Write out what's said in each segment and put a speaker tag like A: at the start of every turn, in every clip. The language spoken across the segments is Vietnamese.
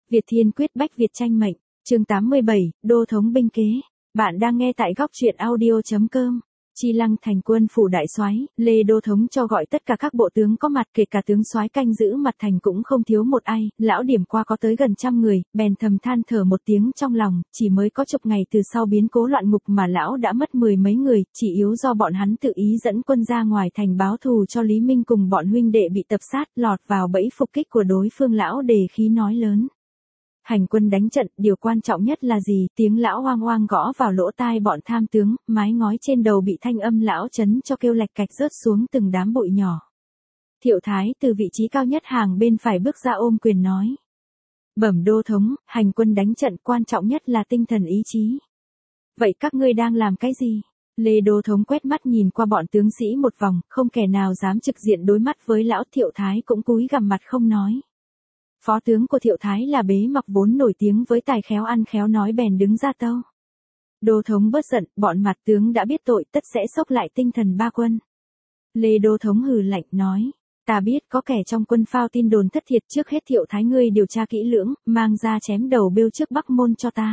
A: Việt Thiên quyết bách Việt tranh mệnh, chương 87, đô thống binh kế. Bạn đang nghe tại góc truyện audio.com. Chi Lăng thành quân phủ đại soái, Lê đô thống cho gọi tất cả các bộ tướng có mặt, kể cả tướng soái canh giữ mặt thành cũng không thiếu một ai. Lão điểm qua có tới gần 100 người, bèn thầm than thở một tiếng trong lòng, chỉ mới có chục ngày từ sau biến cố loạn ngục mà lão đã mất 10 mấy người, chỉ yếu do bọn hắn tự ý dẫn quân ra ngoài thành báo thù cho Lý Minh cùng bọn huynh đệ bị tập sát, lọt vào bẫy phục kích của đối phương. Lão đề khí nói lớn: hành quân đánh trận, điều quan trọng nhất là gì? Tiếng lão oang oang gõ vào lỗ tai bọn tham tướng, mái ngói trên đầu bị thanh âm lão chấn cho kêu lạch cạch rớt xuống từng đám bụi nhỏ. Thiệu Thái từ vị trí cao nhất hàng bên phải bước ra ôm quyền nói: bẩm đô thống, hành quân đánh trận quan trọng nhất là tinh thần ý chí. Vậy các ngươi đang làm cái gì? Lê đô thống quét mắt nhìn qua bọn tướng sĩ một vòng, không kẻ nào dám trực diện đối mắt với lão. Thiệu Thái cũng cúi gằm mặt không nói. Phó tướng của Thiệu Thái là Bế Mặc vốn nổi tiếng với tài khéo ăn khéo nói, bèn đứng ra tâu: đô thống bớt giận, bọn mặt tướng đã biết tội, tất sẽ xốc lại tinh thần ba quân. Lê đô thống hừ lạnh nói: ta biết có kẻ trong quân phao tin đồn thất thiệt, trước hết Thiệu Thái ngươi điều tra kỹ lưỡng, mang ra chém đầu bêu trước Bắc Môn cho ta.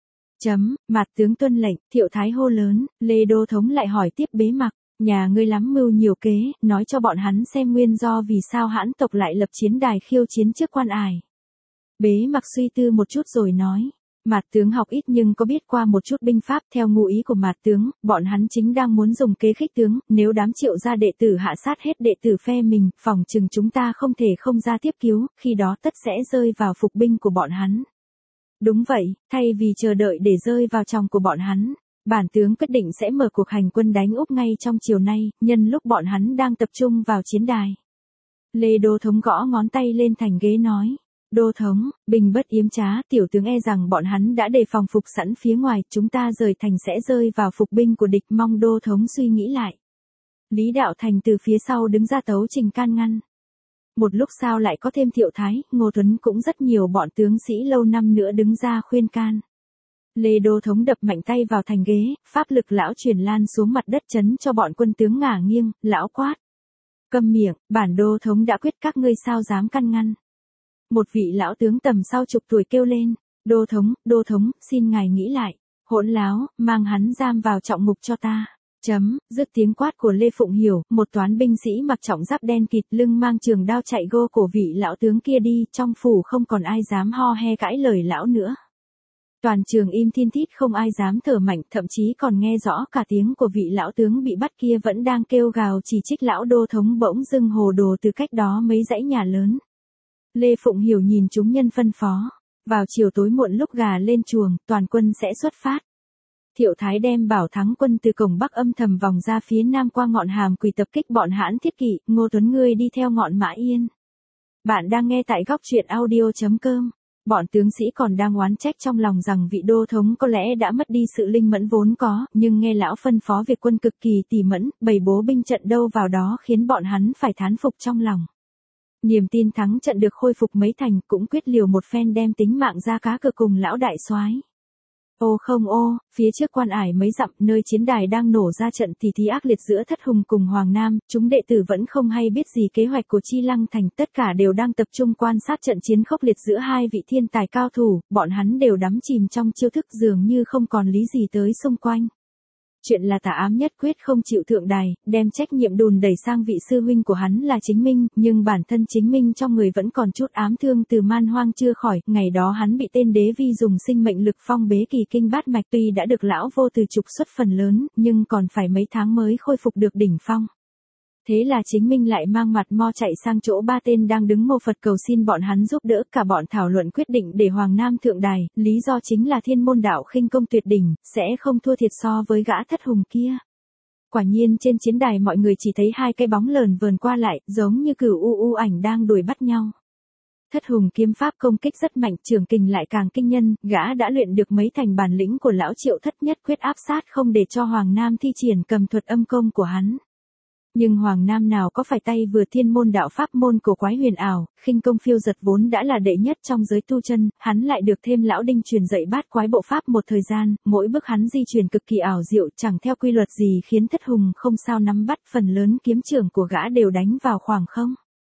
A: Mặt tướng tuân lệnh. Thiệu Thái hô lớn. Lê đô thống lại hỏi tiếp Bế Mặc: nhà ngươi lắm mưu nhiều kế, nói cho bọn hắn xem nguyên do vì sao Hãn tộc lại lập chiến đài khiêu chiến trước Quan Ải. Bế Mặc suy tư một chút rồi nói: Mạt tướng học ít nhưng có biết qua một chút binh pháp, theo ngụ ý của Mạt tướng, bọn hắn chính đang muốn dùng kế khích tướng, nếu đám Triệu gia đệ tử hạ sát hết đệ tử phe mình, phòng chừng chúng ta không thể không ra tiếp cứu, khi đó tất sẽ rơi vào phục binh của bọn hắn. Đúng vậy, thay vì chờ đợi để rơi vào trong của bọn hắn, bản tướng quyết định sẽ mở cuộc hành quân đánh Úc ngay trong chiều nay, nhân lúc bọn hắn đang tập trung vào chiến đài. Lê đô thống gõ ngón tay lên thành ghế nói: đô thống, binh bất yếm trá, tiểu tướng e rằng bọn hắn đã đề phòng phục sẵn phía ngoài, chúng ta rời thành sẽ rơi vào phục binh của địch, mong đô thống suy nghĩ lại. Lý Đạo Thành từ phía sau đứng ra tấu trình can ngăn. Một lúc sau lại có thêm Thiệu Thái, Ngô Tuấn cũng rất nhiều bọn tướng sĩ lâu năm nữa đứng ra khuyên can. Lê đô thống đập mạnh tay vào thành ghế, pháp lực lão truyền lan xuống mặt đất chấn cho bọn quân tướng ngả nghiêng. Lão quát: câm miệng, bản đô thống đã quyết, các ngươi sao dám can ngăn. Một vị lão tướng tầm sau chục tuổi kêu lên: đô thống, xin ngài nghĩ lại. Hỗn láo, mang hắn giam vào trọng ngục cho ta. Dứt tiếng quát của Lê Phụng Hiểu, một toán binh sĩ mặc trọng giáp đen kịt, lưng mang trường đao chạy gô cổ vị lão tướng kia đi, trong phủ không còn ai dám ho he cãi lời lão nữa. Toàn trường im thiên thít, không ai dám thở mạnh, thậm chí còn nghe rõ cả tiếng của vị lão tướng bị bắt kia vẫn đang kêu gào chỉ trích lão đô thống. Bỗng dưng hồ đồ từ cách đó mấy dãy nhà lớn. Lê Phụng Hiểu nhìn chúng nhân phân phó: vào chiều tối muộn lúc gà lên chuồng, toàn quân sẽ xuất phát. Thiệu Thái đem Bảo Thắng quân từ cổng Bắc âm thầm vòng ra phía Nam qua ngọn Hàm Quỳ tập kích bọn Hãn Thiết Kỵ. Ngô Tuấn ngươi đi theo ngọn Mã Yên. Bạn đang nghe tại góc truyện audio.com. Bọn tướng sĩ còn đang oán trách trong lòng rằng vị đô thống có lẽ đã mất đi sự linh mẫn vốn có, nhưng nghe lão phân phó việc quân cực kỳ tỉ mẫn, bày bố binh trận đâu vào đó khiến bọn hắn phải thán phục trong lòng. Niềm tin thắng trận được khôi phục mấy thành, cũng quyết liều một phen đem tính mạng ra cá cược cùng lão đại soái. Ô không ô, phía trước Quan Ải mấy dặm, nơi chiến đài đang nổ ra trận tỉ thí ác liệt giữa Thất Hùng cùng Hoàng Nam, chúng đệ tử vẫn không hay biết gì kế hoạch của Chi Lăng thành, tất cả đều đang tập trung quan sát trận chiến khốc liệt giữa hai vị thiên tài cao thủ, bọn hắn đều đắm chìm trong chiêu thức, dường như không còn lý gì tới xung quanh. Chuyện là Tả Ám nhất quyết không chịu thượng đài, đem trách nhiệm đùn đẩy sang vị sư huynh của hắn là Chính Minh, nhưng bản thân Chính Minh trong người vẫn còn chút ám thương từ man hoang chưa khỏi. Ngày đó hắn bị tên Đế Vi dùng sinh mệnh lực phong bế kỳ kinh bát mạch, tuy đã được lão vô từ trục xuất phần lớn, nhưng còn phải mấy tháng mới khôi phục được đỉnh phong. Thế là Chính Minh lại mang mặt mo chạy sang chỗ ba tên đang đứng mô Phật cầu xin bọn hắn giúp đỡ. Cả bọn thảo luận quyết định để Hoàng Nam thượng đài, lý do chính là thiên môn đạo khinh công tuyệt đỉnh, sẽ không thua thiệt so với gã Thất Hùng kia. Quả nhiên trên chiến đài mọi người chỉ thấy hai cái bóng lờn vờn qua lại, giống như cửu u ảnh đang đuổi bắt nhau. Thất Hùng kiếm pháp công kích rất mạnh, trường kình lại càng kinh nhân, gã đã luyện được mấy thành bản lĩnh của lão Triệu Thất nhất quyết áp sát không để cho Hoàng Nam thi triển cầm thuật âm công của hắn. Nhưng Hoàng Nam nào có phải tay vừa thiên môn đạo pháp môn cổ quái huyền ảo, khinh công phiêu giật vốn đã là đệ nhất trong giới tu chân, hắn lại được thêm lão Đinh truyền dạy bát quái bộ pháp một thời gian, mỗi bước hắn di chuyển cực kỳ ảo diệu, chẳng theo quy luật gì khiến Thất Hùng không sao nắm bắt, phần lớn kiếm trưởng của gã đều đánh vào khoảng không.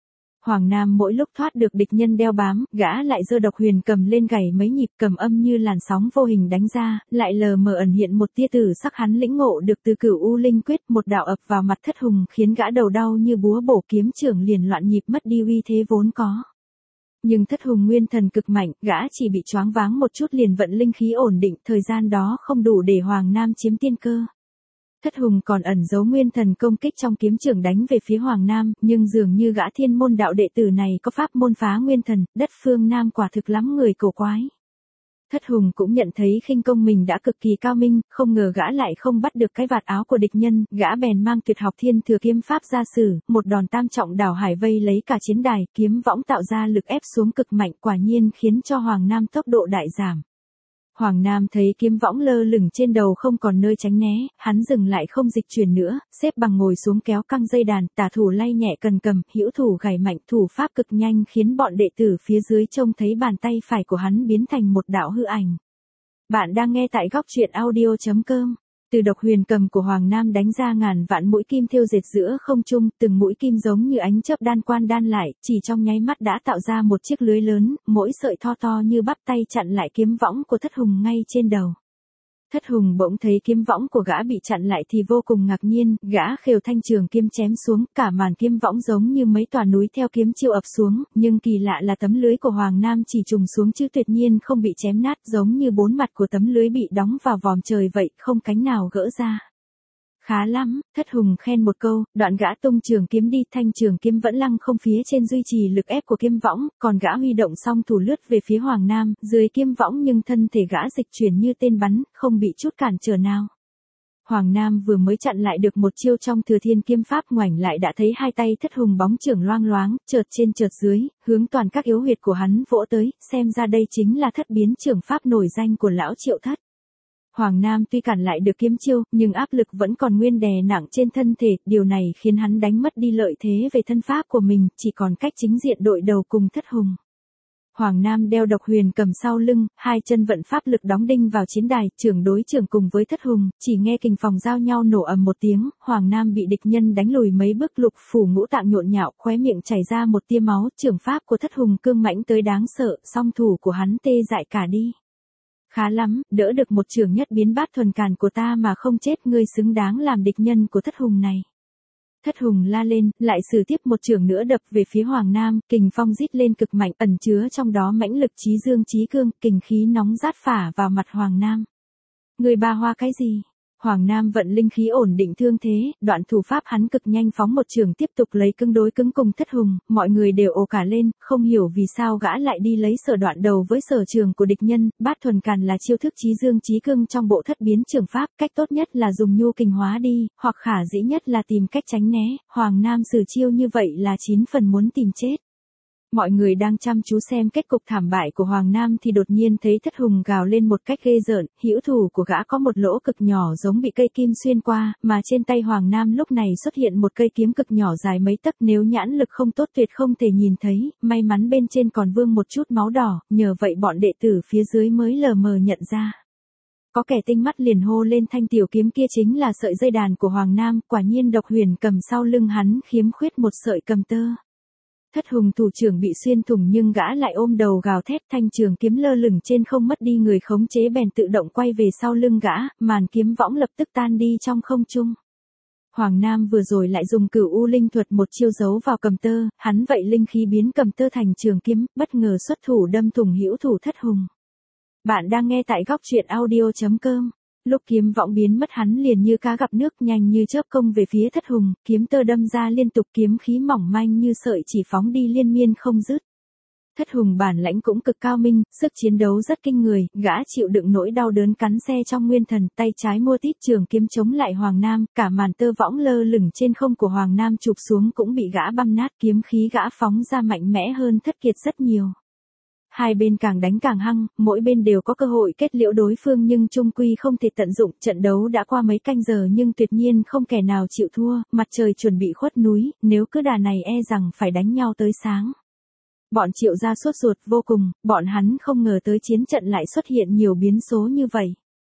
A: Hoàng Nam mỗi lúc thoát được địch nhân đeo bám, gã lại giơ độc huyền cầm lên gảy mấy nhịp, cầm âm như làn sóng vô hình đánh ra, lại lờ mờ ẩn hiện một tia tử sắc hắn lĩnh ngộ được từ Cửu U Linh Quyết, một đạo ập vào mặt Thất Hùng khiến gã đầu đau như búa bổ, kiếm trưởng liền loạn nhịp mất đi uy thế vốn có. Nhưng Thất Hùng nguyên thần cực mạnh, gã chỉ bị choáng váng một chút liền vận linh khí ổn định, thời gian đó không đủ để Hoàng Nam chiếm tiên cơ. Thất Hùng còn ẩn giấu nguyên thần công kích trong kiếm trưởng đánh về phía Hoàng Nam, nhưng dường như gã thiên môn đạo đệ tử này có pháp môn phá nguyên thần, đất phương Nam quả thực lắm người cổ quái. Thất Hùng cũng nhận thấy khinh công mình đã cực kỳ cao minh, không ngờ gã lại không bắt được cái vạt áo của địch nhân, gã bèn mang tuyệt học thiên thừa kiếm pháp ra sử, một đòn tam trọng đảo hải vây lấy cả chiến đài, kiếm võng tạo ra lực ép xuống cực mạnh, quả nhiên khiến cho Hoàng Nam tốc độ đại giảm. Hoàng Nam thấy kiếm võng lơ lửng trên đầu không còn nơi tránh né, hắn dừng lại không dịch chuyển nữa, xếp bằng ngồi xuống kéo căng dây đàn, tả thủ lay nhẹ cần cầm, hữu thủ gảy mạnh, thủ pháp cực nhanh khiến bọn đệ tử phía dưới trông thấy bàn tay phải của hắn biến thành một đạo hư ảnh. Bạn đang nghe tại góc truyện audio.com. Từ độc huyền cầm của Hoàng Nam đánh ra ngàn vạn mũi kim thêu dệt giữa không trung, từng mũi kim giống như ánh chớp đan quan đan lại, chỉ trong nháy mắt đã tạo ra một chiếc lưới lớn, mỗi sợi to to như bắp tay chặn lại kiếm võng của Thất Hùng ngay trên đầu. Thất Hùng bỗng thấy kiếm võng của gã bị chặn lại thì vô cùng ngạc nhiên, gã khều thanh trường kiếm chém xuống, cả màn kiếm võng giống như mấy tòa núi theo kiếm chiêu ập xuống, nhưng kỳ lạ là tấm lưới của Hoàng Nam chỉ trùng xuống chứ tuyệt nhiên không bị chém nát, giống như bốn mặt của tấm lưới bị đóng vào vòm trời vậy, không cánh nào gỡ ra. Khá lắm, Thất Hùng khen một câu, đoạn gã tung trường kiếm đi, thanh trường kiếm vẫn lăng không phía trên duy trì lực ép của kiếm võng, còn gã huy động song thủ lướt về phía Hoàng Nam, dưới kiếm võng nhưng thân thể gã dịch chuyển như tên bắn, không bị chút cản trở nào. Hoàng Nam vừa mới chặn lại được một chiêu trong Thừa Thiên kiếm pháp, ngoảnh lại đã thấy hai tay Thất Hùng bóng chưởng loang loáng, chợt trên chợt dưới, hướng toàn các yếu huyệt của hắn vỗ tới, xem ra đây chính là thất biến chưởng pháp nổi danh của lão Triệu Thất. Hoàng Nam tuy cản lại được kiếm chiêu, nhưng áp lực vẫn còn nguyên đè nặng trên thân thể, điều này khiến hắn đánh mất đi lợi thế về thân pháp của mình, chỉ còn cách chính diện đội đầu cùng Thất Hùng. Hoàng Nam đeo độc huyền cầm sau lưng, hai chân vận pháp lực đóng đinh vào chiến đài, trưởng đối trưởng cùng với Thất Hùng, chỉ nghe kình phòng giao nhau nổ ầm một tiếng, Hoàng Nam bị địch nhân đánh lùi mấy bước, lục phủ ngũ tạng nhộn nhạo, khóe miệng chảy ra một tia máu, trưởng pháp của Thất Hùng cương mãnh tới đáng sợ, song thủ của hắn tê dại cả đi. Khá lắm, đỡ được một chưởng nhất biến bát thuần càn của ta mà không chết, ngươi xứng đáng làm địch nhân của Thất Hùng này. Thất Hùng la lên, lại sử tiếp một chưởng nữa đập về phía Hoàng Nam, kình phong rít lên cực mạnh, ẩn chứa trong đó mãnh lực chí dương chí cương, kình khí nóng rát phả vào mặt Hoàng Nam. Người ba hoa cái gì? Hoàng Nam vận linh khí ổn định thương thế, đoạn thủ pháp hắn cực nhanh phóng một chưởng tiếp tục lấy cứng đối cứng cùng Thất Hùng, mọi người đều ồ cả lên, không hiểu vì sao gã lại đi lấy sở đoạn đầu với sở trường của địch nhân, bát thuần càn là chiêu thức chí dương chí cương trong bộ thất biến chưởng pháp, cách tốt nhất là dùng nhu kình hóa đi, hoặc khả dĩ nhất là tìm cách tránh né, Hoàng Nam sử chiêu như vậy là 9 phần muốn tìm chết. Mọi người đang chăm chú xem kết cục thảm bại của Hoàng Nam thì đột nhiên thấy Thất Hùng gào lên một cách ghê rợn, hữu thủ của gã có một lỗ cực nhỏ giống bị cây kim xuyên qua, mà trên tay Hoàng Nam lúc này xuất hiện một cây kiếm cực nhỏ dài mấy tấc, nếu nhãn lực không tốt tuyệt không thể nhìn thấy, may mắn bên trên còn vương một chút máu đỏ, nhờ vậy bọn đệ tử phía dưới mới lờ mờ nhận ra. Có kẻ tinh mắt liền hô lên thanh tiểu kiếm kia chính là sợi dây đàn của Hoàng Nam, quả nhiên độc huyền cầm sau lưng hắn khiếm khuyết một sợi cầm tơ. Thất Hùng thủ trưởng bị xuyên thủng nhưng gã lại ôm đầu gào thét, thanh trường kiếm lơ lửng trên không mất đi người khống chế bèn tự động quay về sau lưng gã, màn kiếm võng lập tức tan đi trong không trung. Hoàng Nam vừa rồi lại dùng Cửu U Linh thuật một chiêu giấu vào cầm tơ, hắn vậy linh khí biến cầm tơ thành trường kiếm, bất ngờ xuất thủ đâm thủng hữu thủ Thất Hùng. Bạn đang nghe tại góc truyện audio.com. Lúc kiếm võng biến mất hắn liền như cá gặp nước, nhanh như chớp công về phía Thất Hùng, kiếm tơ đâm ra liên tục, kiếm khí mỏng manh như sợi chỉ phóng đi liên miên không dứt. Thất Hùng bản lãnh cũng cực cao minh, sức chiến đấu rất kinh người, gã chịu đựng nỗi đau đớn cắn xe trong nguyên thần, tay trái mua tít trường kiếm chống lại Hoàng Nam, cả màn tơ võng lơ lửng trên không của Hoàng Nam chụp xuống cũng bị gã băm nát, kiếm khí gã phóng ra mạnh mẽ hơn Thất Kiệt rất nhiều. Hai bên càng đánh càng hăng, mỗi bên đều có cơ hội kết liễu đối phương nhưng chung quy không thể tận dụng, trận đấu đã qua mấy canh giờ nhưng tuyệt nhiên không kẻ nào chịu thua, mặt trời chuẩn bị khuất núi, nếu cứ đà này e rằng phải đánh nhau tới sáng. Bọn Triệu gia sốt ruột vô cùng, bọn hắn không ngờ tới chiến trận lại xuất hiện nhiều biến số như vậy.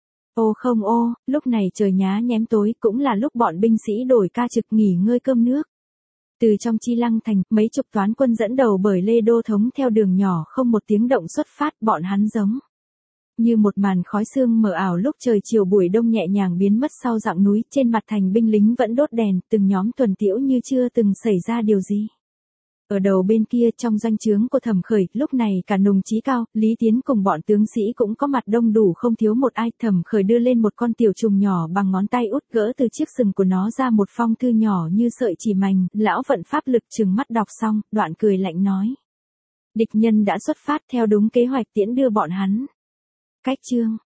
A: Ô không ô, lúc này trời nhá nhém tối cũng là lúc bọn binh sĩ đổi ca trực nghỉ ngơi cơm nước. Từ trong Chi Lăng thành, mấy chục toán quân dẫn đầu bởi Lê Đô Thống theo đường nhỏ không một tiếng động xuất phát, bọn hắn giống như một màn khói sương mờ ảo lúc trời chiều buổi đông nhẹ nhàng biến mất sau dặng núi, trên mặt thành binh lính vẫn đốt đèn, từng nhóm tuần tiễu như chưa từng xảy ra điều gì. Ở đầu bên kia trong doanh trướng của Thẩm Khởi, lúc này cả Nùng Chí Cao, Lý Tiến cùng bọn tướng sĩ cũng có mặt đông đủ không thiếu một ai. Thẩm Khởi đưa lên một con tiểu trùng nhỏ bằng ngón tay út, gỡ từ chiếc sừng của nó ra một phong thư nhỏ như sợi chỉ mành, lão vận pháp lực trừng mắt đọc xong, đoạn cười lạnh nói. Địch nhân đã xuất phát theo đúng kế hoạch tiễn đưa bọn hắn. Cách chương